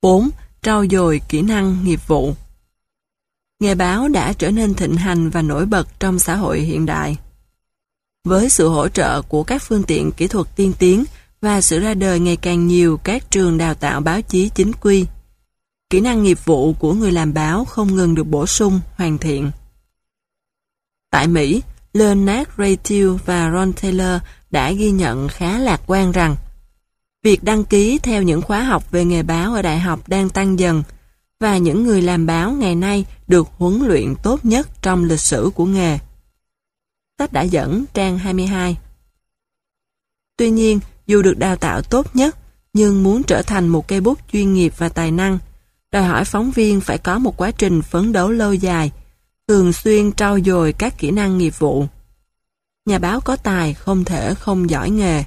4. Trau dồi kỹ năng nghiệp vụ. Nghề báo đã trở nên thịnh hành và nổi bật trong xã hội hiện đại. Với sự hỗ trợ của các phương tiện kỹ thuật tiên tiến và sự ra đời ngày càng nhiều các trường đào tạo báo chí chính quy, kỹ năng nghiệp vụ của người làm báo không ngừng được bổ sung, hoàn thiện. Tại Mỹ, Leonard Raytil và Ron Taylor đã ghi nhận khá lạc quan rằng việc đăng ký theo những khóa học về nghề báo ở đại học đang tăng dần và những người làm báo ngày nay được huấn luyện tốt nhất trong lịch sử của nghề. Sách đã dẫn trang 22. Tuy nhiên, dù được đào tạo tốt nhất, nhưng muốn trở thành một cây bút chuyên nghiệp và tài năng, đòi hỏi phóng viên phải có một quá trình phấn đấu lâu dài, thường xuyên trau dồi các kỹ năng nghiệp vụ. Nhà báo có tài không thể không giỏi nghề.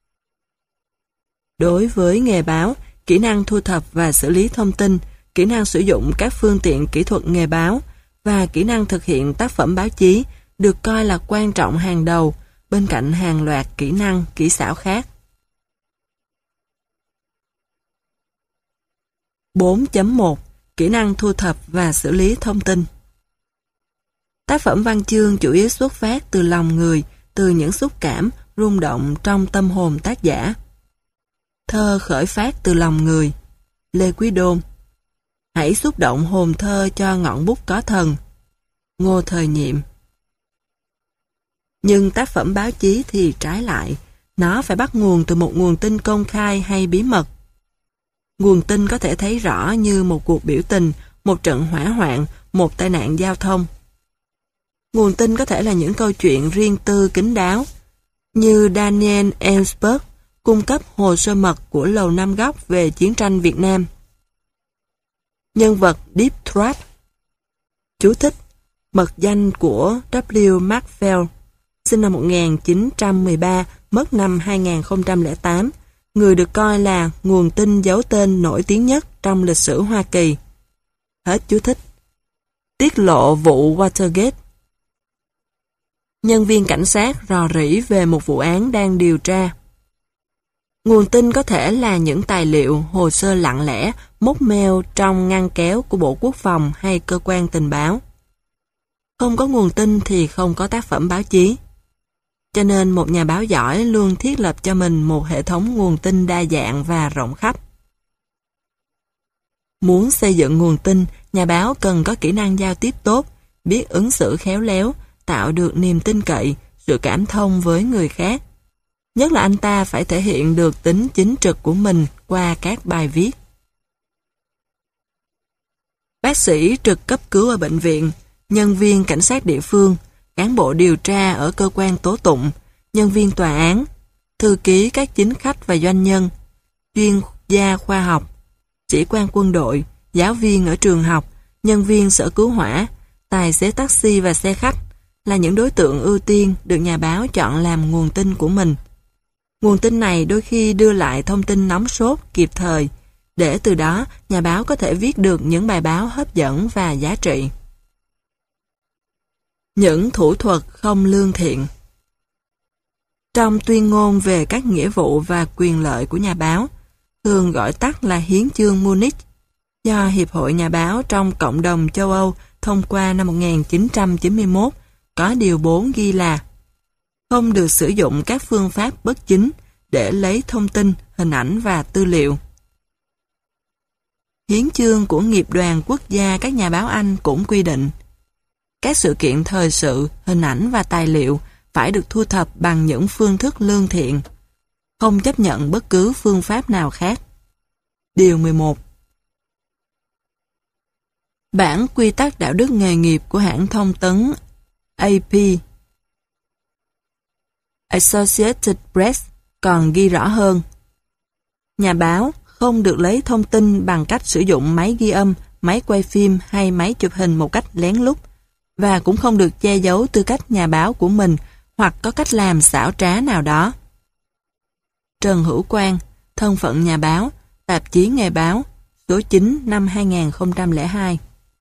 Đối với nghề báo, kỹ năng thu thập và xử lý thông tin, kỹ năng sử dụng các phương tiện kỹ thuật nghề báo và kỹ năng thực hiện tác phẩm báo chí được coi là quan trọng hàng đầu bên cạnh hàng loạt kỹ năng, kỹ xảo khác. 4.1 Kỹ năng thu thập và xử lý thông tin. Tác phẩm văn chương chủ yếu xuất phát từ lòng người, từ những xúc cảm, rung động trong tâm hồn tác giả. Thơ khởi phát từ lòng người. Lê Quý Đôn. Hãy xúc động hồn thơ cho ngọn bút có thần. Ngô Thời Nhiệm. Nhưng tác phẩm báo chí thì trái lại, nó phải bắt nguồn từ một nguồn tin công khai hay bí mật. Nguồn tin có thể thấy rõ như một cuộc biểu tình, một trận hỏa hoạn, một tai nạn giao thông. Nguồn tin có thể là những câu chuyện riêng tư kín đáo, như Daniel Ellsberg cung cấp hồ sơ mật của Lầu Năm Góc về chiến tranh Việt Nam. Nhân vật Deep Throat. Chú thích: mật danh của W. Maxwell, sinh năm 1913, mất năm 2008, người được coi là nguồn tin giấu tên nổi tiếng nhất trong lịch sử Hoa Kỳ. Hết chú thích. Tiết lộ vụ Watergate. Nhân viên cảnh sát rò rỉ về một vụ án đang điều tra. Nguồn tin có thể là những tài liệu, hồ sơ lặng lẽ, móc meo trong ngăn kéo của Bộ Quốc phòng hay cơ quan tình báo. Không có nguồn tin thì không có tác phẩm báo chí. Cho nên một nhà báo giỏi luôn thiết lập cho mình một hệ thống nguồn tin đa dạng và rộng khắp. Muốn xây dựng nguồn tin, nhà báo cần có kỹ năng giao tiếp tốt, biết ứng xử khéo léo, tạo được niềm tin cậy, sự cảm thông với người khác. Nhất là anh ta phải thể hiện được tính chính trực của mình qua các bài viết. Bác sĩ trực cấp cứu ở bệnh viện, nhân viên cảnh sát địa phương, cán bộ điều tra ở cơ quan tố tụng, nhân viên tòa án, thư ký các chính khách và doanh nhân, chuyên gia khoa học, sĩ quan quân đội, giáo viên ở trường học, nhân viên sở cứu hỏa, tài xế taxi và xe khách là những đối tượng ưu tiên được nhà báo chọn làm nguồn tin của mình. Nguồn tin này đôi khi đưa lại thông tin nóng sốt, kịp thời, để từ đó nhà báo có thể viết được những bài báo hấp dẫn và giá trị. Những thủ thuật không lương thiện. Trong tuyên ngôn về các nghĩa vụ và quyền lợi của nhà báo, thường gọi tắt là Hiến chương Munich, do Hiệp hội Nhà báo trong Cộng đồng châu Âu thông qua năm 1991, có điều 4 ghi là không được sử dụng các phương pháp bất chính để lấy thông tin, hình ảnh và tư liệu. Hiến chương của Nghiệp đoàn Quốc gia các nhà báo Anh cũng quy định các sự kiện thời sự, hình ảnh và tài liệu phải được thu thập bằng những phương thức lương thiện, không chấp nhận bất cứ phương pháp nào khác. Điều 11. Bản quy tắc đạo đức nghề nghiệp của hãng thông tấn AP Associated Press còn ghi rõ hơn. Nhà báo không được lấy thông tin bằng cách sử dụng máy ghi âm, máy quay phim hay máy chụp hình một cách lén lút, và cũng không được che giấu tư cách nhà báo của mình hoặc có cách làm xảo trá nào đó. Trần Hữu Quang, Thân phận nhà báo, Tạp chí Nghề báo, số 9 năm 2002.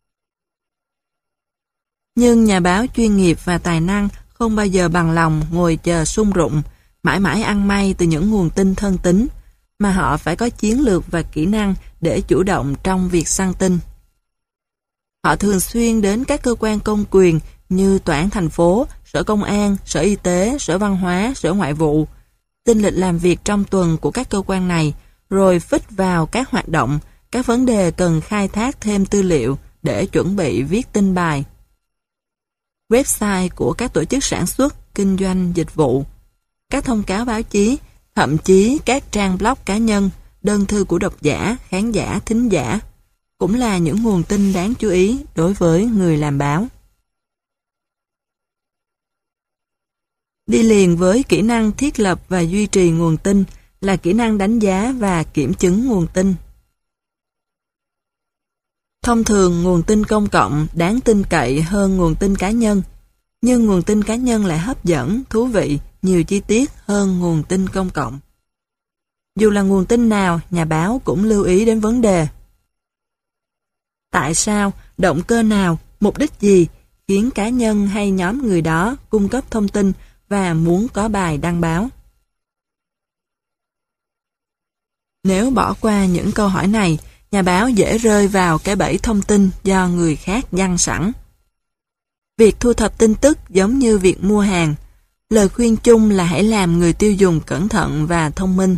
Nhưng nhà báo chuyên nghiệp và tài năng không bao giờ bằng lòng ngồi chờ sung rụng, mãi mãi ăn may từ những nguồn tin thân tín, mà họ phải có chiến lược và kỹ năng để chủ động trong việc săn tin. Họ thường xuyên đến các cơ quan công quyền như Tòa án thành phố, Sở Công an, Sở Y tế, Sở Văn hóa, Sở Ngoại vụ, xin lịch làm việc trong tuần của các cơ quan này, rồi phích vào các hoạt động, các vấn đề cần khai thác thêm tư liệu để chuẩn bị viết tin bài. Website của các tổ chức sản xuất, kinh doanh, dịch vụ, các thông cáo báo chí, thậm chí các trang blog cá nhân, đơn thư của độc giả, khán giả, thính giả, cũng là những nguồn tin đáng chú ý đối với người làm báo. Đi liền với kỹ năng thiết lập và duy trì nguồn tin là kỹ năng đánh giá và kiểm chứng nguồn tin. Thông thường, nguồn tin công cộng đáng tin cậy hơn nguồn tin cá nhân, nhưng nguồn tin cá nhân lại hấp dẫn, thú vị, nhiều chi tiết hơn nguồn tin công cộng. Dù là nguồn tin nào, nhà báo cũng lưu ý đến vấn đề: tại sao, động cơ nào, mục đích gì khiến cá nhân hay nhóm người đó cung cấp thông tin và muốn có bài đăng báo? Nếu bỏ qua những câu hỏi này, nhà báo dễ rơi vào cái bẫy thông tin do người khác giăng sẵn. Việc thu thập tin tức giống như việc mua hàng. Lời khuyên chung là hãy làm người tiêu dùng cẩn thận và thông minh.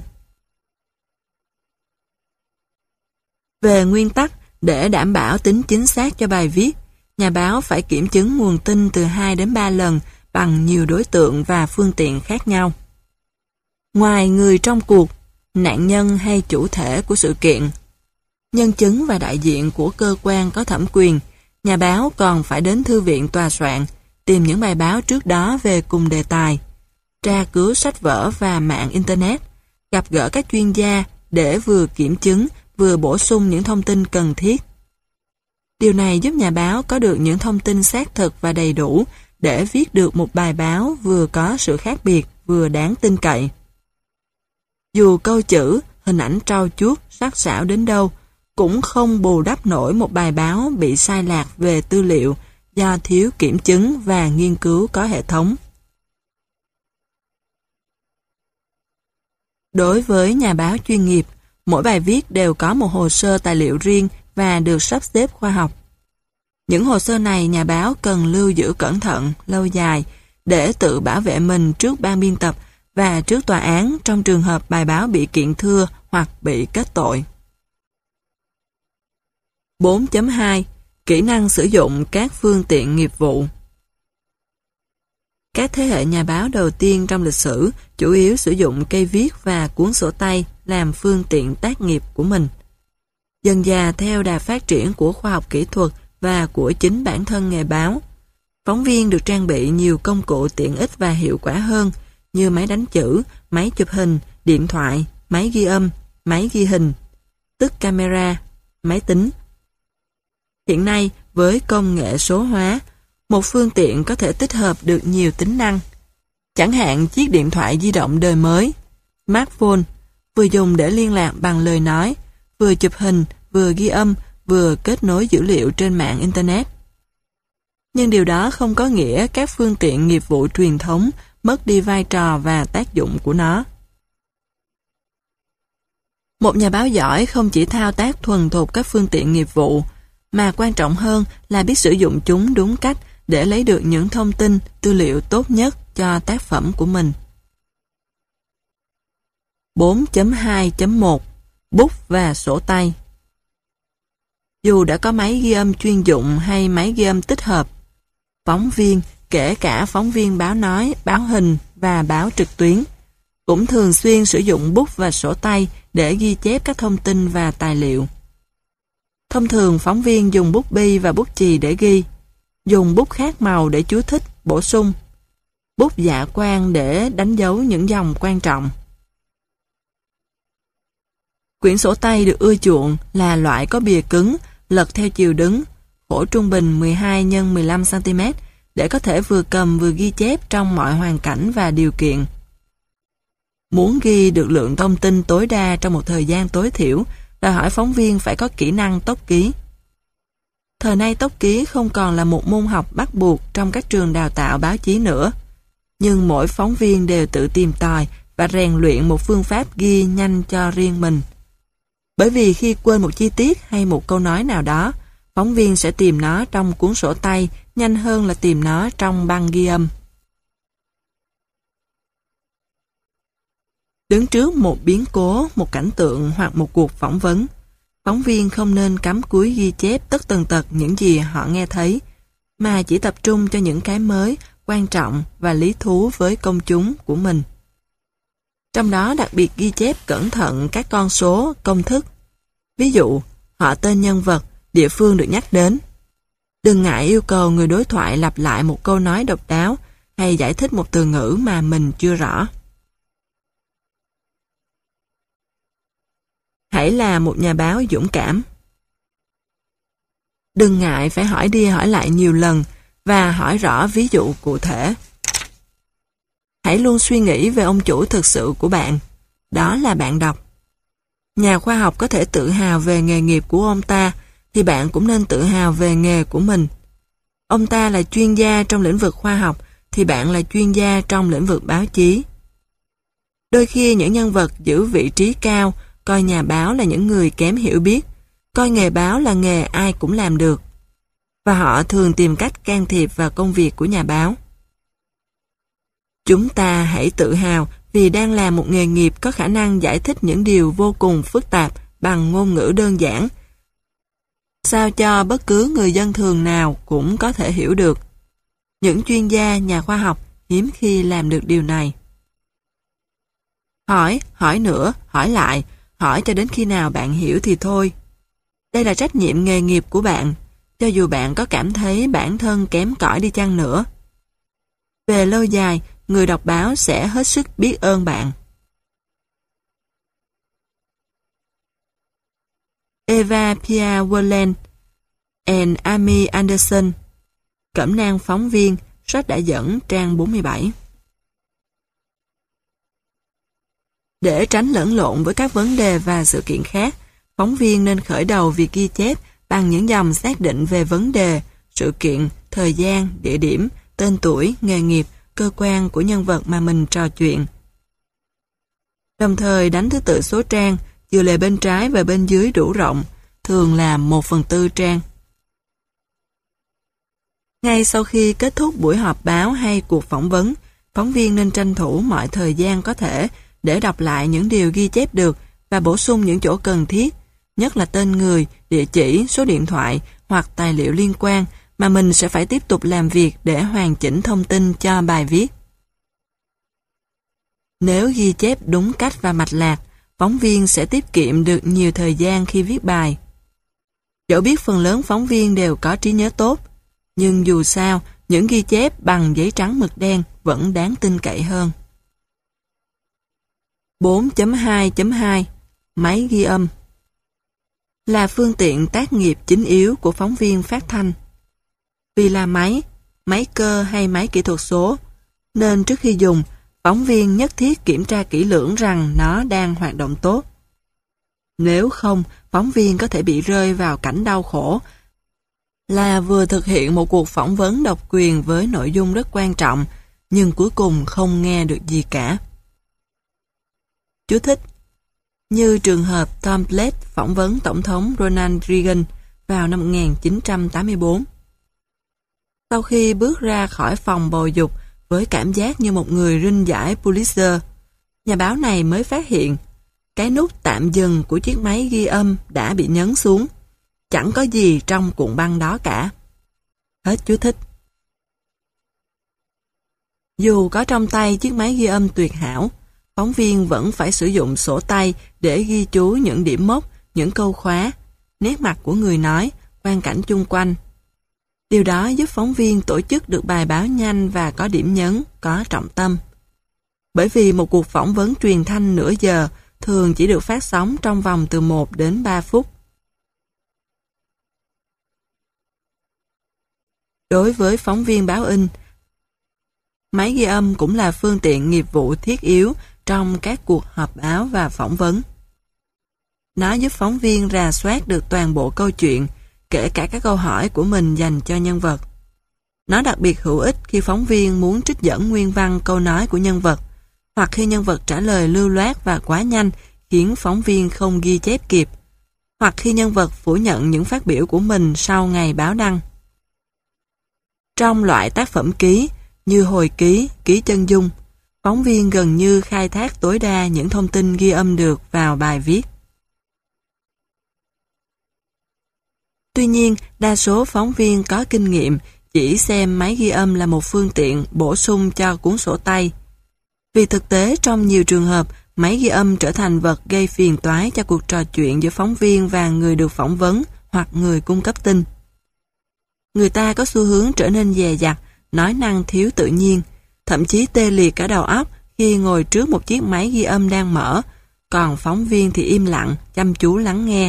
Về nguyên tắc, để đảm bảo tính chính xác cho bài viết, nhà báo phải kiểm chứng nguồn tin từ 2 đến 3 lần bằng nhiều đối tượng và phương tiện khác nhau. Ngoài người trong cuộc, nạn nhân hay chủ thể của sự kiện, nhân chứng và đại diện của cơ quan có thẩm quyền, nhà báo còn phải đến thư viện tòa soạn, tìm những bài báo trước đó về cùng đề tài, tra cứu sách vở và mạng Internet, gặp gỡ các chuyên gia để vừa kiểm chứng, vừa bổ sung những thông tin cần thiết. Điều này giúp nhà báo có được những thông tin xác thực và đầy đủ để viết được một bài báo vừa có sự khác biệt, vừa đáng tin cậy. Dù câu chữ, hình ảnh trau chuốt, sắc sảo đến đâu, cũng không bù đắp nổi một bài báo bị sai lạc về tư liệu do thiếu kiểm chứng và nghiên cứu có hệ thống. Đối với nhà báo chuyên nghiệp, mỗi bài viết đều có một hồ sơ tài liệu riêng và được sắp xếp khoa học. Những hồ sơ này nhà báo cần lưu giữ cẩn thận, lâu dài để tự bảo vệ mình trước ban biên tập và trước tòa án trong trường hợp bài báo bị kiện thưa hoặc bị kết tội. 4.2 Kỹ năng sử dụng các phương tiện nghiệp vụ. Các thế hệ nhà báo đầu tiên trong lịch sử chủ yếu sử dụng cây viết và cuốn sổ tay làm phương tiện tác nghiệp của mình. Dần dà theo đà phát triển của khoa học kỹ thuật và của chính bản thân nghề báo, phóng viên được trang bị nhiều công cụ tiện ích và hiệu quả hơn như máy đánh chữ, máy chụp hình, điện thoại, máy ghi âm, máy ghi hình, tức camera, máy tính. Hiện nay, với công nghệ số hóa, một phương tiện có thể tích hợp được nhiều tính năng. Chẳng hạn chiếc điện thoại di động đời mới, smartphone, vừa dùng để liên lạc bằng lời nói, vừa chụp hình, vừa ghi âm, vừa kết nối dữ liệu trên mạng Internet. Nhưng điều đó không có nghĩa các phương tiện nghiệp vụ truyền thống mất đi vai trò và tác dụng của nó. Một nhà báo giỏi không chỉ thao tác thuần thục các phương tiện nghiệp vụ, mà quan trọng hơn là biết sử dụng chúng đúng cách để lấy được những thông tin, tư liệu tốt nhất cho tác phẩm của mình. 4.2.1 Bút và sổ tay. Dù đã có máy ghi âm chuyên dụng hay máy ghi âm tích hợp, phóng viên, kể cả phóng viên báo nói, báo hình và báo trực tuyến, cũng thường xuyên sử dụng bút và sổ tay để ghi chép các thông tin và tài liệu. Thông thường phóng viên dùng bút bi và bút chì để ghi, dùng bút khác màu để chú thích, bổ sung, bút dạ quang để đánh dấu những dòng quan trọng. Quyển sổ tay được ưa chuộng là loại có bìa cứng, lật theo chiều đứng, khổ trung bình 12 x 15 cm để có thể vừa cầm vừa ghi chép trong mọi hoàn cảnh và điều kiện. Muốn ghi được lượng thông tin tối đa trong một thời gian tối thiểu, đòi hỏi phóng viên phải có kỹ năng tốc ký. Thời nay tốc ký không còn là một môn học bắt buộc trong các trường đào tạo báo chí nữa, nhưng mỗi phóng viên đều tự tìm tòi và rèn luyện một phương pháp ghi nhanh cho riêng mình. Bởi vì khi quên một chi tiết hay một câu nói nào đó, phóng viên sẽ tìm nó trong cuốn sổ tay nhanh hơn là tìm nó trong băng ghi âm. Đứng trước một biến cố, một cảnh tượng hoặc một cuộc phỏng vấn, phóng viên không nên cắm cúi ghi chép tất tần tật những gì họ nghe thấy, mà chỉ tập trung cho những cái mới, quan trọng và lý thú với công chúng của mình. Trong đó đặc biệt ghi chép cẩn thận các con số, công thức. Ví dụ, họ tên nhân vật, địa phương được nhắc đến. Đừng ngại yêu cầu người đối thoại lặp lại một câu nói độc đáo hay giải thích một từ ngữ mà mình chưa rõ. Hãy là một nhà báo dũng cảm. Đừng ngại phải hỏi đi hỏi lại nhiều lần và hỏi rõ ví dụ cụ thể. Hãy luôn suy nghĩ về ông chủ thực sự của bạn. Đó là bạn đọc. Nhà khoa học có thể tự hào về nghề nghiệp của ông ta, thì bạn cũng nên tự hào về nghề của mình. Ông ta là chuyên gia trong lĩnh vực khoa học, thì bạn là chuyên gia trong lĩnh vực báo chí. Đôi khi những nhân vật giữ vị trí cao coi nhà báo là những người kém hiểu biết, coi nghề báo là nghề ai cũng làm được. Và họ thường tìm cách can thiệp vào công việc của nhà báo. Chúng ta hãy tự hào vì đang làm một nghề nghiệp có khả năng giải thích những điều vô cùng phức tạp bằng ngôn ngữ đơn giản, sao cho bất cứ người dân thường nào cũng có thể hiểu được. Những chuyên gia, nhà khoa học hiếm khi làm được điều này. Hỏi nữa, hỏi lại, hỏi cho đến khi nào bạn hiểu thì thôi. Đây là trách nhiệm nghề nghiệp của bạn, cho dù bạn có cảm thấy bản thân kém cỏi đi chăng nữa. Về lâu dài, người đọc báo sẽ hết sức biết ơn bạn. Eva Pia Werlen and Amy Anderson, Cẩm nang phóng viên, sách đã dẫn, trang 47. Để tránh lẫn lộn với các vấn đề và sự kiện khác, phóng viên nên khởi đầu việc ghi chép bằng những dòng xác định về vấn đề, sự kiện, thời gian, địa điểm, tên tuổi, nghề nghiệp, cơ quan của nhân vật mà mình trò chuyện. Đồng thời đánh thứ tự số trang, chừa lề bên trái và bên dưới đủ rộng, thường là 1/4 trang. Ngay sau khi kết thúc buổi họp báo hay cuộc phỏng vấn, phóng viên nên tranh thủ mọi thời gian có thể để đọc lại những điều ghi chép được và bổ sung những chỗ cần thiết, nhất là tên người, địa chỉ, số điện thoại hoặc tài liệu liên quan mà mình sẽ phải tiếp tục làm việc để hoàn chỉnh thông tin cho bài viết. Nếu ghi chép đúng cách và mạch lạc, phóng viên sẽ tiết kiệm được nhiều thời gian khi viết bài. Dẫu biết phần lớn phóng viên đều có trí nhớ tốt, nhưng dù sao, những ghi chép bằng giấy trắng mực đen vẫn đáng tin cậy hơn. 4.2.2 Máy ghi âm là phương tiện tác nghiệp chính yếu của phóng viên phát thanh. Vì là máy cơ hay máy kỹ thuật số, nên trước khi dùng, phóng viên nhất thiết kiểm tra kỹ lưỡng rằng nó đang hoạt động tốt. Nếu không, phóng viên có thể bị rơi vào cảnh đau khổ là vừa thực hiện một cuộc phỏng vấn độc quyền với nội dung rất quan trọng, nhưng cuối cùng không nghe được gì cả. Chú thích: như trường hợp Tom Blake phỏng vấn Tổng thống Ronald Reagan vào năm 1984. Sau khi bước ra khỏi phòng bầu dục với cảm giác như một người rinh giải Pulitzer, nhà báo này mới phát hiện cái nút tạm dừng của chiếc máy ghi âm đã bị nhấn xuống. Chẳng có gì trong cuộn băng đó cả. Hết chú thích. Dù có trong tay chiếc máy ghi âm tuyệt hảo, phóng viên vẫn phải sử dụng sổ tay để ghi chú những điểm mốc, những câu khóa, nét mặt của người nói, quang cảnh chung quanh. Điều đó giúp phóng viên tổ chức được bài báo nhanh và có điểm nhấn, có trọng tâm. Bởi vì một cuộc phỏng vấn truyền thanh nửa giờ thường chỉ được phát sóng trong vòng từ 1 đến 3 phút. Đối với phóng viên báo in, máy ghi âm cũng là phương tiện nghiệp vụ thiết yếu trong các cuộc họp báo và phỏng vấn. Nó giúp phóng viên rà soát được toàn bộ câu chuyện, kể cả các câu hỏi của mình dành cho nhân vật. Nó đặc biệt hữu ích khi phóng viên muốn trích dẫn nguyên văn câu nói của nhân vật, hoặc khi nhân vật trả lời lưu loát và quá nhanh khiến phóng viên không ghi chép kịp, hoặc khi nhân vật phủ nhận những phát biểu của mình sau ngày báo đăng. Trong loại tác phẩm ký như hồi ký, ký chân dung, phóng viên gần như khai thác tối đa những thông tin ghi âm được vào bài viết. Tuy nhiên, đa số phóng viên có kinh nghiệm chỉ xem máy ghi âm là một phương tiện bổ sung cho cuốn sổ tay. Vì thực tế trong nhiều trường hợp, máy ghi âm trở thành vật gây phiền toái cho cuộc trò chuyện giữa phóng viên và người được phỏng vấn hoặc người cung cấp tin. Người ta có xu hướng trở nên dè dặt, nói năng thiếu tự nhiên, thậm chí tê liệt cả đầu óc khi ngồi trước một chiếc máy ghi âm đang mở, còn phóng viên thì im lặng, chăm chú lắng nghe.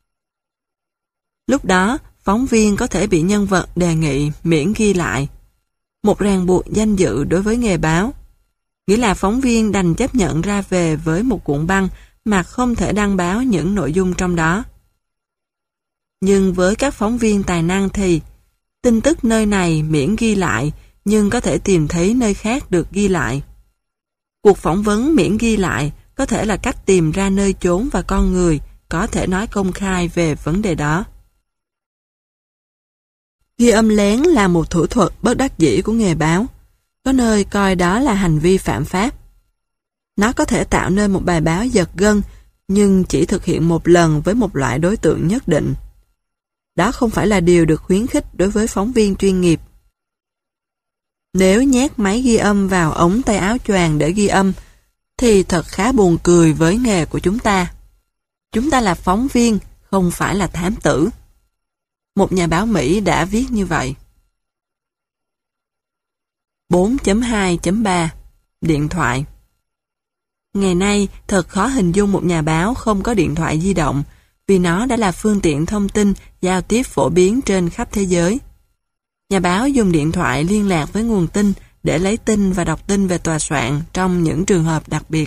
Lúc đó, phóng viên có thể bị nhân vật đề nghị miễn ghi lại. Một ràng buộc danh dự đối với nghề báo. Nghĩa là phóng viên đành chấp nhận ra về với một cuộn băng mà không thể đăng báo những nội dung trong đó. Nhưng với các phóng viên tài năng thì tin tức nơi này miễn ghi lại nhưng có thể tìm thấy nơi khác được ghi lại. Cuộc phỏng vấn miễn ghi lại có thể là cách tìm ra nơi chốn và con người có thể nói công khai về vấn đề đó. Ghi âm lén là một thủ thuật bất đắc dĩ của nghề báo. Có nơi coi đó là hành vi phạm pháp. Nó có thể tạo nên một bài báo giật gân, nhưng chỉ thực hiện một lần với một loại đối tượng nhất định. Đó không phải là điều được khuyến khích đối với phóng viên chuyên nghiệp. Nếu nhét máy ghi âm vào ống tay áo choàng để ghi âm, thì thật khá buồn cười với nghề của chúng ta. Chúng ta là phóng viên, không phải là thám tử. Một nhà báo Mỹ đã viết như vậy. 4.2.3 Điện thoại. Ngày nay, thật khó hình dung một nhà báo không có điện thoại di động, vì nó đã là phương tiện thông tin giao tiếp phổ biến trên khắp thế giới. Nhà báo dùng điện thoại liên lạc với nguồn tin để lấy tin và đọc tin về tòa soạn trong những trường hợp đặc biệt.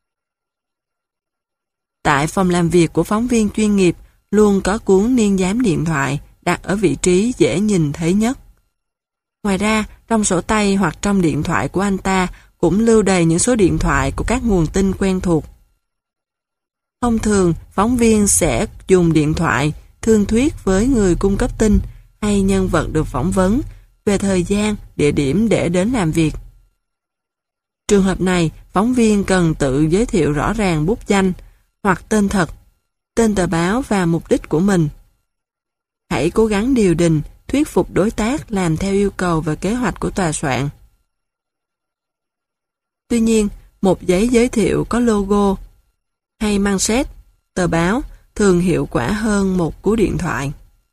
Tại phòng làm việc của phóng viên chuyên nghiệp luôn có cuốn niên giám điện thoại đặt ở vị trí dễ nhìn thấy nhất. Ngoài ra, trong sổ tay hoặc trong điện thoại của anh ta cũng lưu đầy những số điện thoại của các nguồn tin quen thuộc. Thông thường, phóng viên sẽ dùng điện thoại thương thuyết với người cung cấp tin hay nhân vật được phỏng vấn về thời gian, địa điểm để đến làm việc. Trường hợp này, phóng viên cần tự giới thiệu rõ ràng bút danh hoặc tên thật, tên tờ báo và mục đích của mình. Hãy cố gắng điều đình, thuyết phục đối tác làm theo yêu cầu và kế hoạch của tòa soạn. Tuy nhiên, một giấy giới thiệu có logo hay manset, tờ báo thường hiệu quả hơn một cú điện thoại.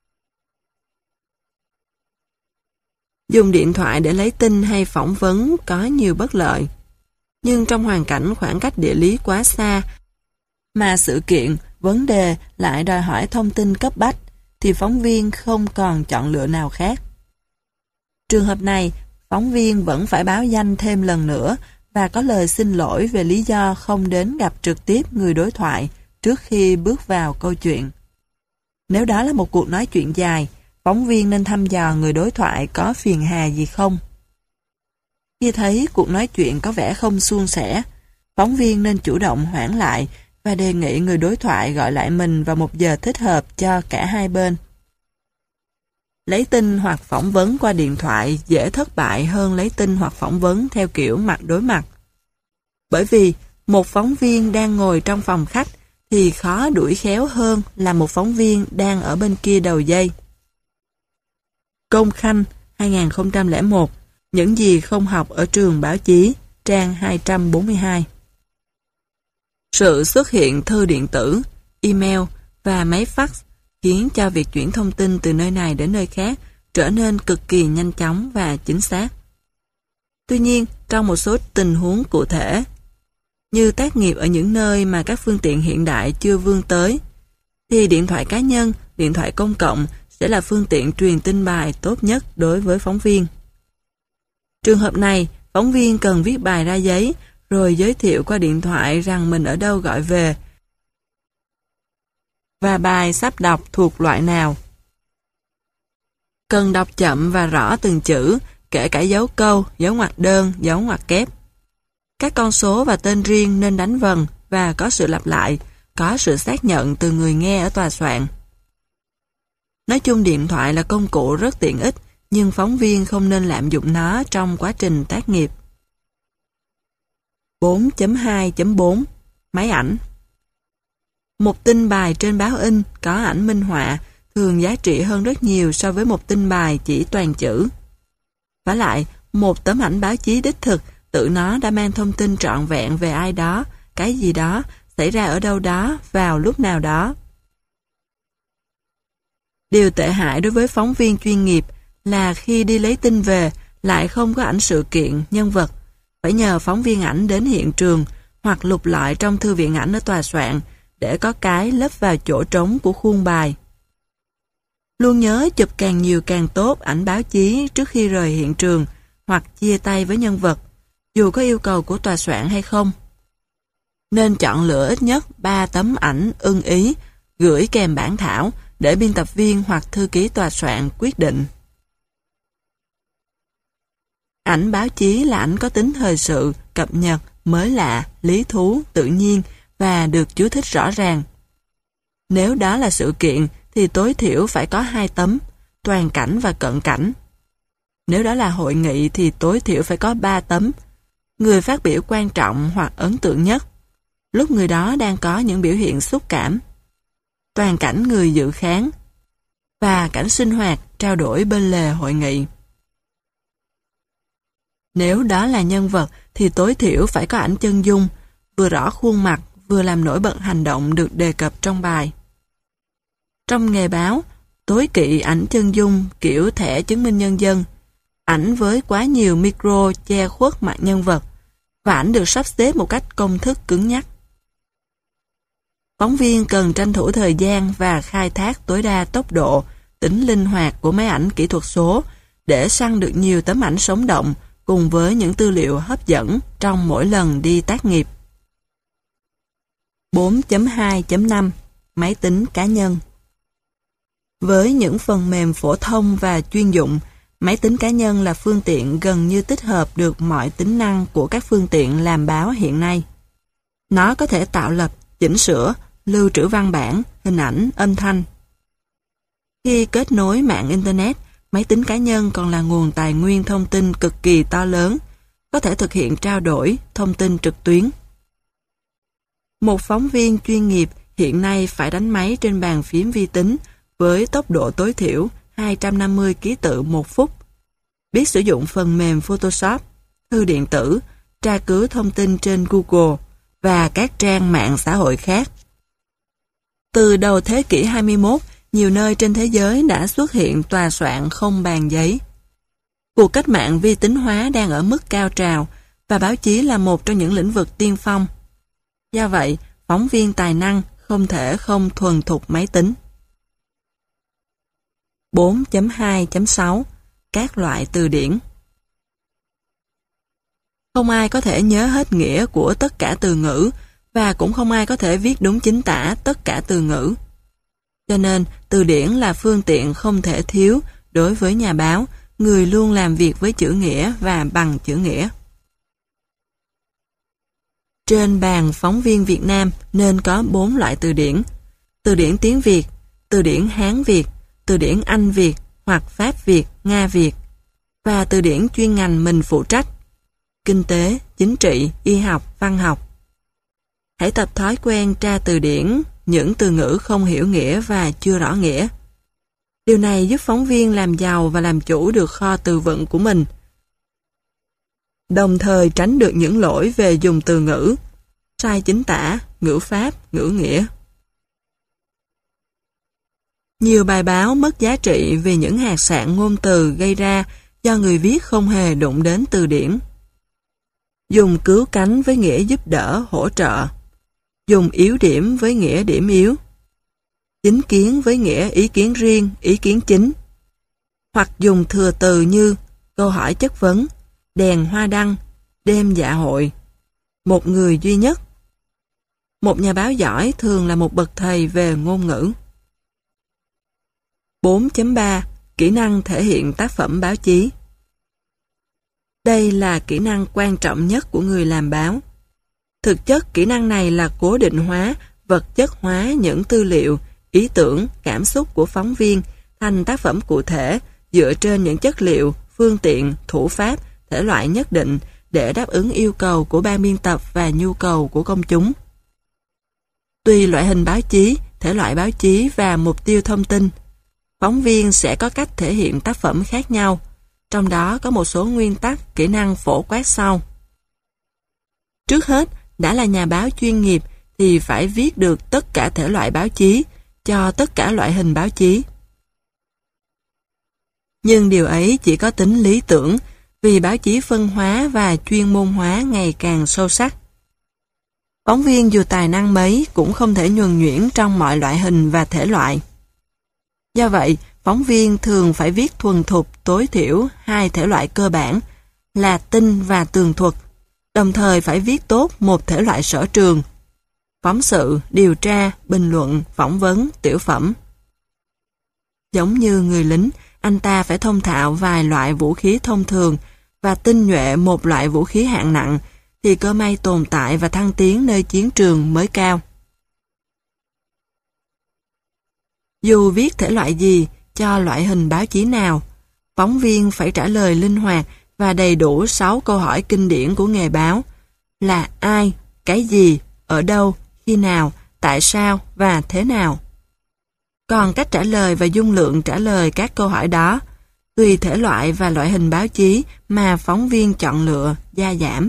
Dùng điện thoại để lấy tin hay phỏng vấn có nhiều bất lợi. Nhưng trong hoàn cảnh khoảng cách địa lý quá xa, mà sự kiện, vấn đề lại đòi hỏi thông tin cấp bách, thì phóng viên không còn chọn lựa nào khác. Trường hợp này, phóng viên vẫn phải báo danh thêm lần nữa và có lời xin lỗi về lý do không đến gặp trực tiếp người đối thoại trước khi bước vào câu chuyện. Nếu đó là một cuộc nói chuyện dài, phóng viên nên thăm dò người đối thoại có phiền hà gì không. Khi thấy cuộc nói chuyện có vẻ không suôn sẻ, phóng viên nên chủ động hoãn lại và đề nghị người đối thoại gọi lại mình vào một giờ thích hợp cho cả hai bên. Lấy tin hoặc phỏng vấn qua điện thoại dễ thất bại hơn lấy tin hoặc phỏng vấn theo kiểu mặt đối mặt. Bởi vì một phóng viên đang ngồi trong phòng khách thì khó đuổi khéo hơn là một phóng viên đang ở bên kia đầu dây. Công Khanh, 2001, những gì không học ở trường báo chí, trang 242. Sự xuất hiện thư điện tử, email và máy fax khiến cho việc chuyển thông tin từ nơi này đến nơi khác trở nên cực kỳ nhanh chóng và chính xác. Tuy nhiên, trong một số tình huống cụ thể, như tác nghiệp ở những nơi mà các phương tiện hiện đại chưa vươn tới, thì điện thoại cá nhân, điện thoại công cộng sẽ là phương tiện truyền tin bài tốt nhất đối với phóng viên. Trường hợp này, phóng viên cần viết bài ra giấy, rồi giới thiệu qua điện thoại rằng mình ở đâu gọi về, và bài sắp đọc thuộc loại nào. Cần đọc chậm và rõ từng chữ, kể cả dấu câu, dấu ngoặc đơn, dấu ngoặc kép. Các con số và tên riêng nên đánh vần và có sự lặp lại, có sự xác nhận từ người nghe ở tòa soạn. Nói chung điện thoại là công cụ rất tiện ích, nhưng phóng viên không nên lạm dụng nó trong quá trình tác nghiệp. 4.2.4 Máy ảnh. Một tin bài trên báo in có ảnh minh họa thường giá trị hơn rất nhiều so với một tin bài chỉ toàn chữ. Vả lại, một tấm ảnh báo chí đích thực tự nó đã mang thông tin trọn vẹn về ai đó, cái gì đó, xảy ra ở đâu đó, vào lúc nào đó. Điều tệ hại đối với phóng viên chuyên nghiệp là khi đi lấy tin về lại không có ảnh sự kiện, nhân vật, phải nhờ phóng viên ảnh đến hiện trường hoặc lục lọi trong thư viện ảnh ở tòa soạn để có cái lấp vào chỗ trống của khuôn bài. Luôn nhớ chụp càng nhiều càng tốt ảnh báo chí trước khi rời hiện trường hoặc chia tay với nhân vật, dù có yêu cầu của tòa soạn hay không. Nên chọn lựa ít nhất 3 tấm ảnh ưng ý, gửi kèm bản thảo để biên tập viên hoặc thư ký tòa soạn quyết định. Ảnh báo chí là ảnh có tính thời sự, cập nhật, mới lạ, lý thú, tự nhiên và được chú thích rõ ràng. Nếu đó là sự kiện thì tối thiểu phải có 2 tấm, toàn cảnh và cận cảnh. Nếu đó là hội nghị thì tối thiểu phải có 3 tấm, người phát biểu quan trọng hoặc ấn tượng nhất, lúc người đó đang có những biểu hiện xúc cảm, toàn cảnh người dự khán, và cảnh sinh hoạt trao đổi bên lề hội nghị. Nếu đó là nhân vật thì tối thiểu phải có ảnh chân dung, vừa rõ khuôn mặt, vừa làm nổi bật hành động được đề cập trong bài. Trong nghề báo, tối kỵ ảnh chân dung kiểu thẻ chứng minh nhân dân, ảnh với quá nhiều micro che khuất mặt nhân vật, và ảnh được sắp xếp một cách công thức cứng nhắc. Phóng viên cần tranh thủ thời gian và khai thác tối đa tốc độ, tính linh hoạt của máy ảnh kỹ thuật số để săn được nhiều tấm ảnh sống động cùng với những tư liệu hấp dẫn trong mỗi lần đi tác nghiệp. 4.2.5 Máy tính cá nhân. Với những phần mềm phổ thông và chuyên dụng, máy tính cá nhân là phương tiện gần như tích hợp được mọi tính năng của các phương tiện làm báo hiện nay. Nó có thể tạo lập, chỉnh sửa, lưu trữ văn bản, hình ảnh, âm thanh. Khi kết nối mạng Internet, máy tính cá nhân còn là nguồn tài nguyên thông tin cực kỳ to lớn, có thể thực hiện trao đổi, thông tin trực tuyến. Một phóng viên chuyên nghiệp hiện nay phải đánh máy trên bàn phím vi tính với tốc độ tối thiểu 250 ký tự một phút, biết sử dụng phần mềm Photoshop, thư điện tử, tra cứu thông tin trên Google và các trang mạng xã hội khác. Từ đầu thế kỷ 21, nhiều nơi trên thế giới đã xuất hiện tòa soạn không bàn giấy. Cuộc cách mạng vi tính hóa đang ở mức cao trào và báo chí là một trong những lĩnh vực tiên phong. Do vậy, phóng viên tài năng không thể không thuần thục máy tính. 4.2.6 Các loại từ điển. Không ai có thể nhớ hết nghĩa của tất cả từ ngữ và cũng không ai có thể viết đúng chính tả tất cả từ ngữ. Cho nên, từ điển là phương tiện không thể thiếu đối với nhà báo, người luôn làm việc với chữ nghĩa và bằng chữ nghĩa. Trên bàn phóng viên Việt Nam nên có 4 loại từ điển: từ điển tiếng Việt, từ điển Hán Việt, từ điển Anh Việt hoặc Pháp Việt, Nga Việt, và từ điển chuyên ngành mình phụ trách: kinh tế, chính trị, y học, văn học. Hãy tập thói quen tra từ điển những từ ngữ không hiểu nghĩa và chưa rõ nghĩa. Điều này giúp phóng viên làm giàu và làm chủ được kho từ vựng của mình, đồng thời tránh được những lỗi về dùng từ ngữ, sai chính tả, ngữ pháp, ngữ nghĩa. Nhiều bài báo mất giá trị vì những hạt sạn ngôn từ gây ra do người viết không hề đụng đến từ điển. Dùng cứu cánh với nghĩa giúp đỡ, hỗ trợ. Dùng yếu điểm với nghĩa điểm yếu. Chính kiến với nghĩa ý kiến riêng, ý kiến chính. Hoặc dùng thừa từ như câu hỏi chất vấn, đèn hoa đăng, đêm dạ hội, một người duy nhất. Một nhà báo giỏi thường là một bậc thầy về ngôn ngữ. 4.3 Kỹ năng thể hiện tác phẩm báo chí. Đây là kỹ năng quan trọng nhất của người làm báo. Thực chất, kỹ năng này là cố định hóa vật chất hóa những tư liệu, ý tưởng, cảm xúc của phóng viên thành tác phẩm cụ thể dựa trên những chất liệu, phương tiện, thủ pháp, thể loại nhất định để đáp ứng yêu cầu của ban biên tập và nhu cầu của công chúng. Tùy loại hình báo chí, thể loại báo chí và mục tiêu thông tin, phóng viên sẽ có cách thể hiện tác phẩm khác nhau, trong đó có một số nguyên tắc, kỹ năng phổ quát sau. Trước hết, đã là nhà báo chuyên nghiệp thì phải viết được tất cả thể loại báo chí cho tất cả loại hình báo chí. Nhưng điều ấy chỉ có tính lý tưởng vì báo chí phân hóa và chuyên môn hóa ngày càng sâu sắc. Phóng viên dù tài năng mấy cũng không thể nhuần nhuyễn trong mọi loại hình và thể loại. Do vậy, phóng viên thường phải viết thuần thục tối thiểu hai thể loại cơ bản là tin và tường thuật, đồng thời phải viết tốt một thể loại sở trường: phóng sự, điều tra, bình luận, phỏng vấn, tiểu phẩm. Giống như người lính, anh ta phải thông thạo vài loại vũ khí thông thường và tinh nhuệ một loại vũ khí hạng nặng thì cơ may tồn tại và thăng tiến nơi chiến trường mới cao. Dù viết thể loại gì, cho loại hình báo chí nào, phóng viên phải trả lời linh hoạt và đầy đủ 6 câu hỏi kinh điển của nghề báo là ai, cái gì, ở đâu, khi nào, tại sao và thế nào. Còn cách trả lời và dung lượng trả lời các câu hỏi đó, tùy thể loại và loại hình báo chí mà phóng viên chọn lựa, gia giảm.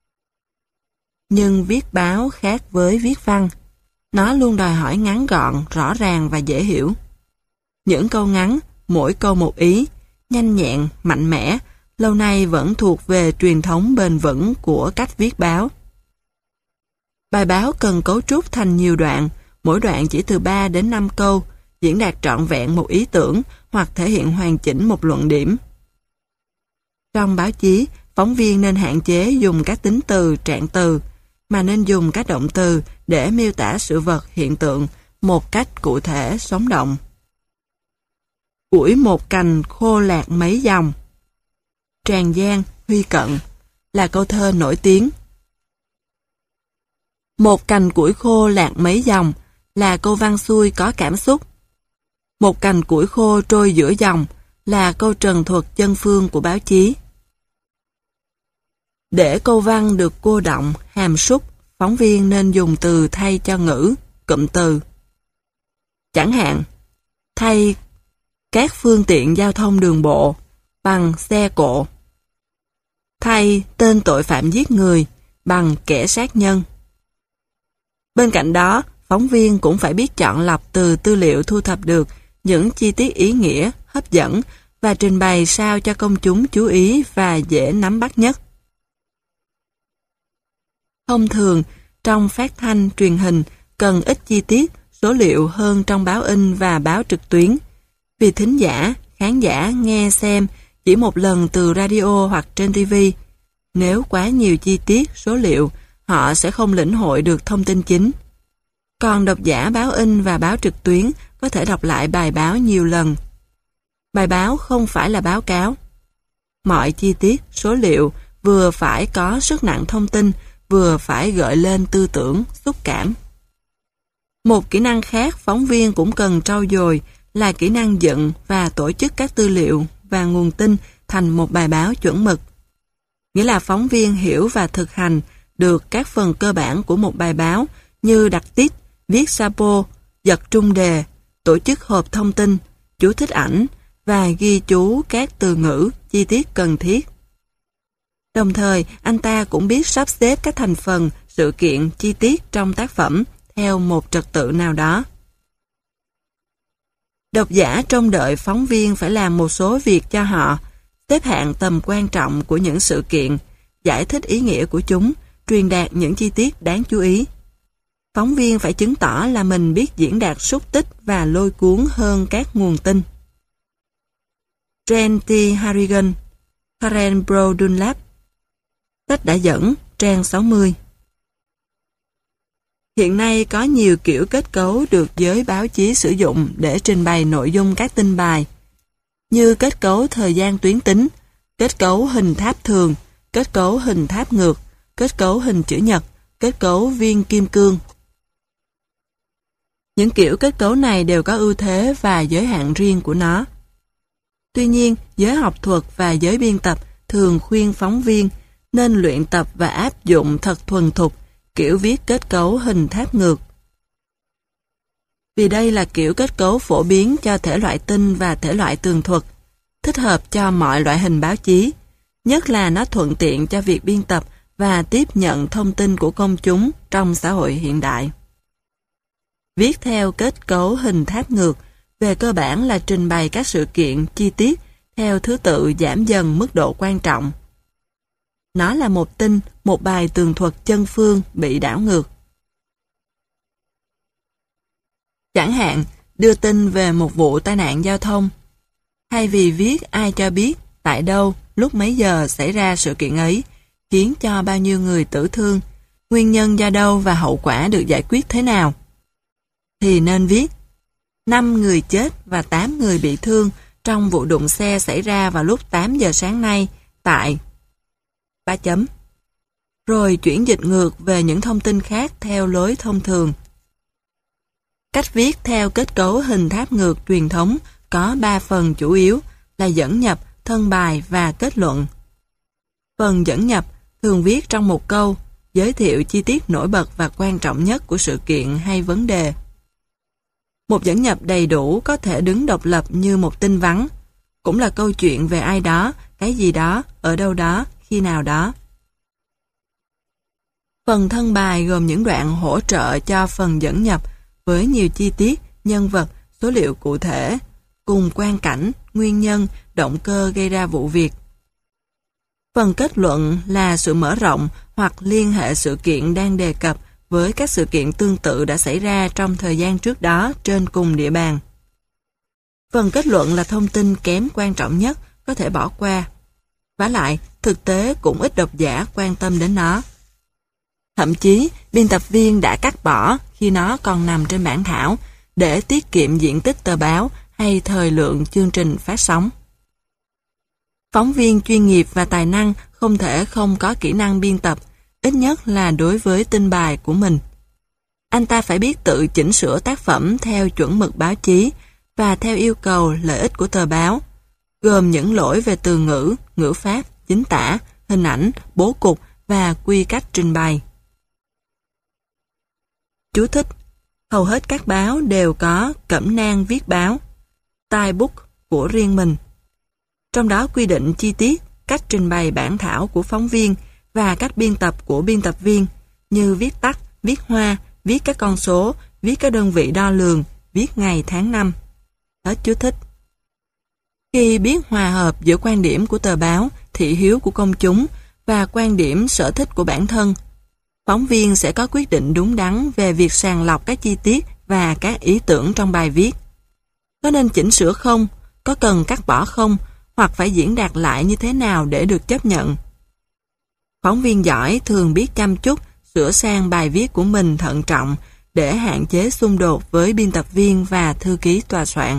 Nhưng viết báo khác với viết văn. Nó luôn đòi hỏi ngắn gọn, rõ ràng và dễ hiểu. Những câu ngắn, mỗi câu một ý, nhanh nhẹn, mạnh mẽ, lâu nay vẫn thuộc về truyền thống bền vững của cách viết báo. Bài báo cần cấu trúc thành nhiều đoạn, mỗi đoạn chỉ từ 3 đến 5 câu, diễn đạt trọn vẹn một ý tưởng hoặc thể hiện hoàn chỉnh một luận điểm. Trong báo chí, phóng viên nên hạn chế dùng các tính từ, trạng từ, mà nên dùng các động từ để miêu tả sự vật, hiện tượng một cách cụ thể, sống động. Củi một cành khô lạc mấy dòng. Tràng Giang, Huy Cận là câu thơ nổi tiếng. Một cành củi khô lạc mấy dòng là câu văn xuôi có cảm xúc. Một cành củi khô trôi giữa dòng là câu trần thuật chân phương của báo chí. Để câu văn được cô động, hàm súc, phóng viên nên dùng từ thay cho ngữ, cụm từ. Chẳng hạn, thay các phương tiện giao thông đường bộ bằng xe cộ. Thay tên tội phạm giết người bằng kẻ sát nhân. Bên cạnh đó, phóng viên cũng phải biết chọn lọc từ tư liệu thu thập được những chi tiết ý nghĩa, hấp dẫn và trình bày sao cho công chúng chú ý và dễ nắm bắt nhất. Thông thường, trong phát thanh, truyền hình cần ít chi tiết, số liệu hơn trong báo in và báo trực tuyến, vì thính giả, khán giả nghe xem chỉ một lần từ radio hoặc trên TV. Nếu quá nhiều chi tiết, số liệu, họ sẽ không lĩnh hội được thông tin chính. Còn độc giả báo in và báo trực tuyến có thể đọc lại bài báo nhiều lần. Bài báo không phải là báo cáo. Mọi chi tiết, số liệu vừa phải có sức nặng thông tin, vừa phải gợi lên tư tưởng, xúc cảm. Một kỹ năng khác phóng viên cũng cần trau dồi là kỹ năng dựng và tổ chức các tư liệu và nguồn tin thành một bài báo chuẩn mực. Nghĩa là phóng viên hiểu và thực hành được các phần cơ bản của một bài báo như đặt tít, viết sapo, giật trung đề, tổ chức hộp thông tin, chú thích ảnh và ghi chú các từ ngữ, chi tiết cần thiết. Đồng thời, anh ta cũng biết sắp xếp các thành phần, sự kiện, chi tiết trong tác phẩm theo một trật tự nào đó. Độc giả trông đợi phóng viên phải làm một số việc cho họ, xếp hạng tầm quan trọng của những sự kiện, giải thích ý nghĩa của chúng, truyền đạt những chi tiết đáng chú ý. Phóng viên phải chứng tỏ là mình biết diễn đạt xúc tích và lôi cuốn hơn các nguồn tin. Trent T. Harrigan, Karen Bro Dunlap. Sách đã dẫn, trang 60. Hiện nay có nhiều kiểu kết cấu được giới báo chí sử dụng để trình bày nội dung các tin bài, như kết cấu thời gian tuyến tính, kết cấu hình tháp thường, kết cấu hình tháp ngược, kết cấu hình chữ nhật, kết cấu viên kim cương. Những kiểu kết cấu này đều có ưu thế và giới hạn riêng của nó. Tuy nhiên, giới học thuật và giới biên tập thường khuyên phóng viên nên luyện tập và áp dụng thật thuần thục kiểu viết kết cấu hình tháp ngược. Vì đây là kiểu kết cấu phổ biến cho thể loại tin và thể loại tường thuật, thích hợp cho mọi loại hình báo chí, nhất là nó thuận tiện cho việc biên tập và tiếp nhận thông tin của công chúng trong xã hội hiện đại. Viết theo kết cấu hình tháp ngược về cơ bản là trình bày các sự kiện chi tiết theo thứ tự giảm dần mức độ quan trọng. Nó là một tin, một bài tường thuật chân phương bị đảo ngược. Chẳng hạn, đưa tin về một vụ tai nạn giao thông. Thay vì viết ai cho biết, tại đâu, lúc mấy giờ xảy ra sự kiện ấy, khiến cho bao nhiêu người tử thương, nguyên nhân do đâu và hậu quả được giải quyết thế nào, thì nên viết 5 người chết và 8 người bị thương trong vụ đụng xe xảy ra vào lúc 8 giờ sáng nay tại 3 chấm. Rồi chuyển dịch ngược về những thông tin khác theo lối thông thường. Cách viết theo kết cấu hình tháp ngược truyền thống có 3 phần chủ yếu là dẫn nhập, thân bài và kết luận. Phần dẫn nhập thường viết trong một câu, giới thiệu chi tiết nổi bật và quan trọng nhất của sự kiện hay vấn đề. Một dẫn nhập đầy đủ có thể đứng độc lập như một tin vắn, cũng là câu chuyện về ai đó, cái gì đó, ở đâu đó, khi nào đó. Phần thân bài gồm những đoạn hỗ trợ cho phần dẫn nhập với nhiều chi tiết, nhân vật, số liệu cụ thể, cùng quan cảnh, nguyên nhân, động cơ gây ra vụ việc. Phần kết luận là sự mở rộng hoặc liên hệ sự kiện đang đề cập với các sự kiện tương tự đã xảy ra trong thời gian trước đó trên cùng địa bàn. Phần kết luận là thông tin kém quan trọng nhất, có thể bỏ qua. Vả lại, thực tế cũng ít độc giả quan tâm đến nó. Thậm chí, biên tập viên đã cắt bỏ khi nó còn nằm trên bản thảo để tiết kiệm diện tích tờ báo hay thời lượng chương trình phát sóng. Phóng viên chuyên nghiệp và tài năng không thể không có kỹ năng biên tập, ít nhất là đối với tin bài của mình. Anh ta phải biết tự chỉnh sửa tác phẩm theo chuẩn mực báo chí và theo yêu cầu lợi ích của tờ báo, gồm những lỗi về từ ngữ, ngữ pháp, chính tả, hình ảnh, bố cục và quy cách trình bày. Chú thích: hầu hết các báo đều có cẩm nang viết báo, style book của riêng mình. Trong đó quy định chi tiết cách trình bày bản thảo của phóng viên và cách biên tập của biên tập viên, như viết tắt, viết hoa, viết các con số, viết các đơn vị đo lường, viết ngày tháng năm. Hết chú thích. Khi biết hòa hợp giữa quan điểm của tờ báo, thị hiếu của công chúng và quan điểm sở thích của bản thân, phóng viên sẽ có quyết định đúng đắn về việc sàng lọc các chi tiết và các ý tưởng trong bài viết. Có nên chỉnh sửa không? Có cần cắt bỏ không? Hoặc phải diễn đạt lại như thế nào để được chấp nhận? Phóng viên giỏi thường biết chăm chút sửa sang bài viết của mình thận trọng để hạn chế xung đột với biên tập viên và thư ký tòa soạn.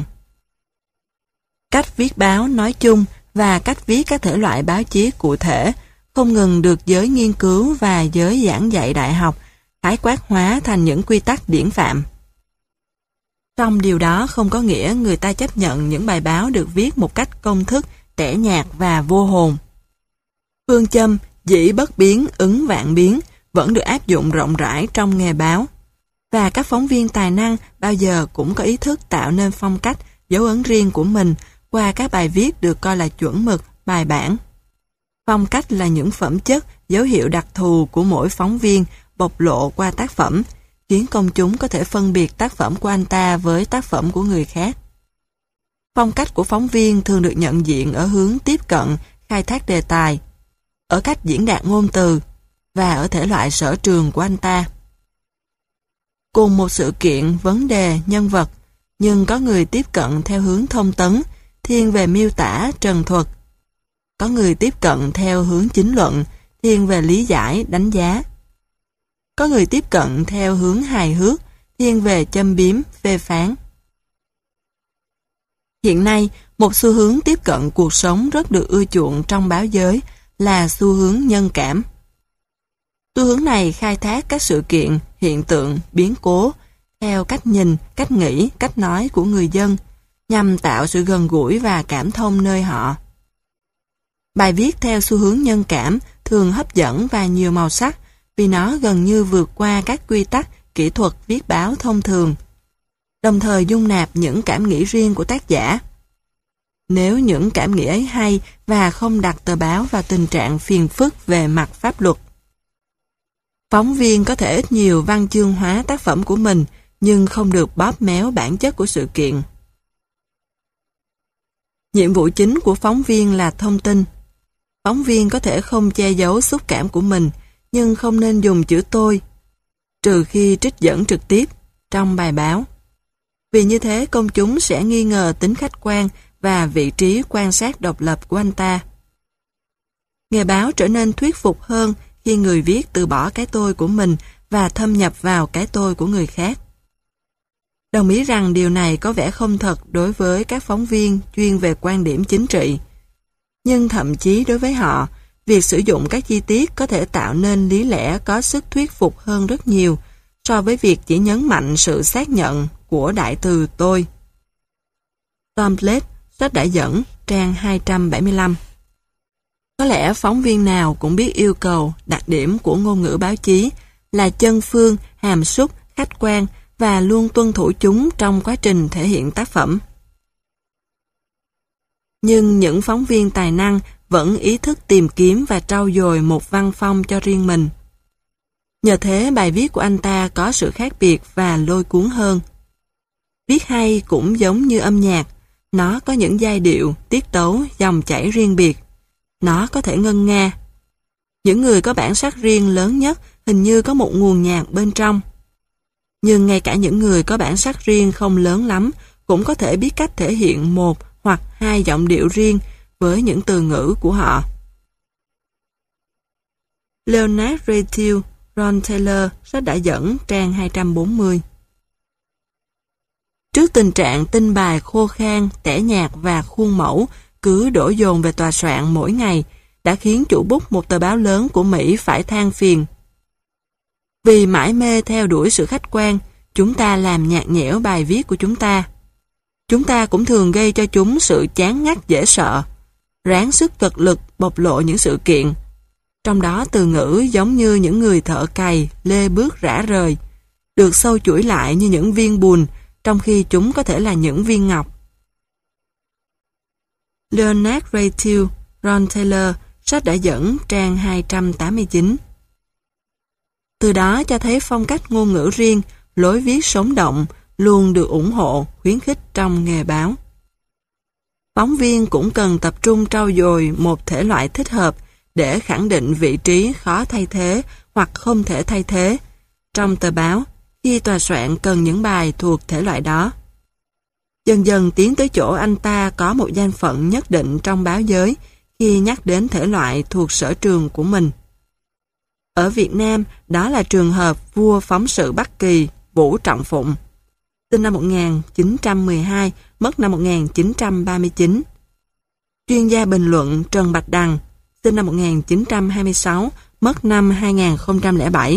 Cách viết báo nói chung và cách viết các thể loại báo chí cụ thể không ngừng được giới nghiên cứu và giới giảng dạy đại học khái quát hóa thành những quy tắc điển phạm. Song điều đó không có nghĩa người ta chấp nhận những bài báo được viết một cách công thức, tẻ nhạt và vô hồn. Phương châm dĩ bất biến, ứng vạn biến vẫn được áp dụng rộng rãi trong nghề báo. Và các phóng viên tài năng bao giờ cũng có ý thức tạo nên phong cách, dấu ấn riêng của mình qua các bài viết được coi là chuẩn mực, bài bản. Phong cách là những phẩm chất, dấu hiệu đặc thù của mỗi phóng viên bộc lộ qua tác phẩm, khiến công chúng có thể phân biệt tác phẩm của anh ta với tác phẩm của người khác. Phong cách của phóng viên thường được nhận diện ở hướng tiếp cận, khai thác đề tài, ở cách diễn đạt ngôn từ và ở thể loại sở trường của anh ta. Cùng một sự kiện, vấn đề, nhân vật, nhưng có người tiếp cận theo hướng thông tấn, thiên về miêu tả, trần thuật. Có người tiếp cận theo hướng chính luận, thiên về lý giải, đánh giá. Có người tiếp cận theo hướng hài hước, thiên về châm biếm, phê phán. Hiện nay, một xu hướng tiếp cận cuộc sống rất được ưa chuộng trong báo giới là xu hướng nhân cảm. Xu hướng này khai thác các sự kiện, hiện tượng, biến cố theo cách nhìn, cách nghĩ, cách nói của người dân, nhằm tạo sự gần gũi và cảm thông nơi họ. Bài viết theo xu hướng nhân cảm thường hấp dẫn và nhiều màu sắc vì nó gần như vượt qua các quy tắc kỹ thuật viết báo thông thường, đồng thời dung nạp những cảm nghĩ riêng của tác giả. Nếu những cảm nghĩ ấy hay và không đặt tờ báo vào tình trạng phiền phức về mặt pháp luật. Phóng viên có thể ít nhiều văn chương hóa tác phẩm của mình, nhưng không được bóp méo bản chất của sự kiện. Nhiệm vụ chính của phóng viên là thông tin. Phóng viên có thể không che giấu xúc cảm của mình, nhưng không nên dùng chữ tôi, trừ khi trích dẫn trực tiếp trong bài báo. Vì như thế công chúng sẽ nghi ngờ tính khách quan và vị trí quan sát độc lập của anh ta. Nghề báo trở nên thuyết phục hơn khi người viết từ bỏ cái tôi của mình và thâm nhập vào cái tôi của người khác. Đồng ý rằng điều này có vẻ không thật đối với các phóng viên chuyên về quan điểm chính trị. Nhưng thậm chí đối với họ, việc sử dụng các chi tiết có thể tạo nên lý lẽ có sức thuyết phục hơn rất nhiều so với việc chỉ nhấn mạnh sự xác nhận của đại từ tôi. Tom Blake, sách đã dẫn, trang 275. Có lẽ phóng viên nào cũng biết yêu cầu, đặc điểm của ngôn ngữ báo chí là chân phương, hàm súc, khách quan và luôn tuân thủ chúng trong quá trình thể hiện tác phẩm. Nhưng những phóng viên tài năng vẫn ý thức tìm kiếm và trau dồi một văn phong cho riêng mình. Nhờ thế bài viết của anh ta có sự khác biệt và lôi cuốn hơn. Viết hay cũng giống như âm nhạc, nó có những giai điệu, tiết tấu, dòng chảy riêng biệt. Nó có thể ngân nga. Những người có bản sắc riêng lớn nhất hình như có một nguồn nhạc bên trong. Nhưng ngay cả những người có bản sắc riêng không lớn lắm cũng có thể biết cách thể hiện một hoặc hai giọng điệu riêng với những từ ngữ của họ. Leonard Rayfield, Ron Taylor, sách đã dẫn, trang 240. Trước tình trạng tin bài khô khan, tẻ nhạt và khuôn mẫu cứ đổ dồn về tòa soạn mỗi ngày đã khiến chủ bút một tờ báo lớn của Mỹ phải than phiền. Vì mãi mê theo đuổi sự khách quan, chúng ta làm nhạt nhẽo bài viết của chúng ta. Chúng ta cũng thường gây cho chúng sự chán ngắt dễ sợ, ráng sức cật lực bộc lộ những sự kiện. Trong đó từ ngữ giống như những người thợ cày, lê bước rã rời, được sâu chuỗi lại như những viên bùn, trong khi chúng có thể là những viên ngọc. Leonard Rayfield, Ron Taylor, sách đã dẫn, trang 289. Từ đó cho thấy phong cách ngôn ngữ riêng, lối viết sống động, luôn được ủng hộ, khuyến khích trong nghề báo. Phóng viên cũng cần tập trung trau dồi một thể loại thích hợp để khẳng định vị trí khó thay thế hoặc không thể thay thế trong tờ báo khi tòa soạn cần những bài thuộc thể loại đó. Dần dần tiến tới chỗ anh ta có một danh phận nhất định trong báo giới khi nhắc đến thể loại thuộc sở trường của mình. Ở Việt Nam, đó là trường hợp vua phóng sự Bắc Kỳ Vũ Trọng Phụng, sinh năm 1912, mất năm 1939. Chuyên gia bình luận Trần Bạch Đằng, sinh năm 1926, mất năm 2007.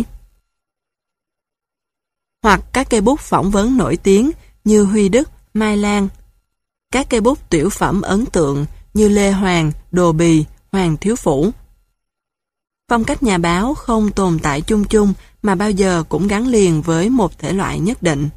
Hoặc các cây bút phỏng vấn nổi tiếng như Huy Đức, Mai Lan. Các cây bút tiểu phẩm ấn tượng như Lê Hoàng, Đồ Bì, Hoàng Thiếu Phủ. Phong cách nhà báo không tồn tại chung chung mà bao giờ cũng gắn liền với một thể loại nhất định.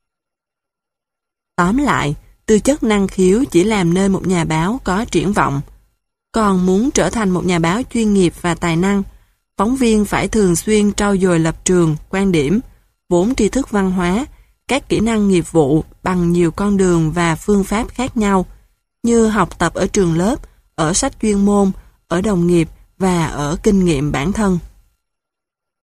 Tóm lại, tư chất năng khiếu chỉ làm nên một nhà báo có triển vọng. Còn muốn trở thành một nhà báo chuyên nghiệp và tài năng, phóng viên phải thường xuyên trau dồi lập trường, quan điểm, vốn tri thức văn hóa, các kỹ năng nghiệp vụ bằng nhiều con đường và phương pháp khác nhau, như học tập ở trường lớp, ở sách chuyên môn, ở đồng nghiệp và ở kinh nghiệm bản thân.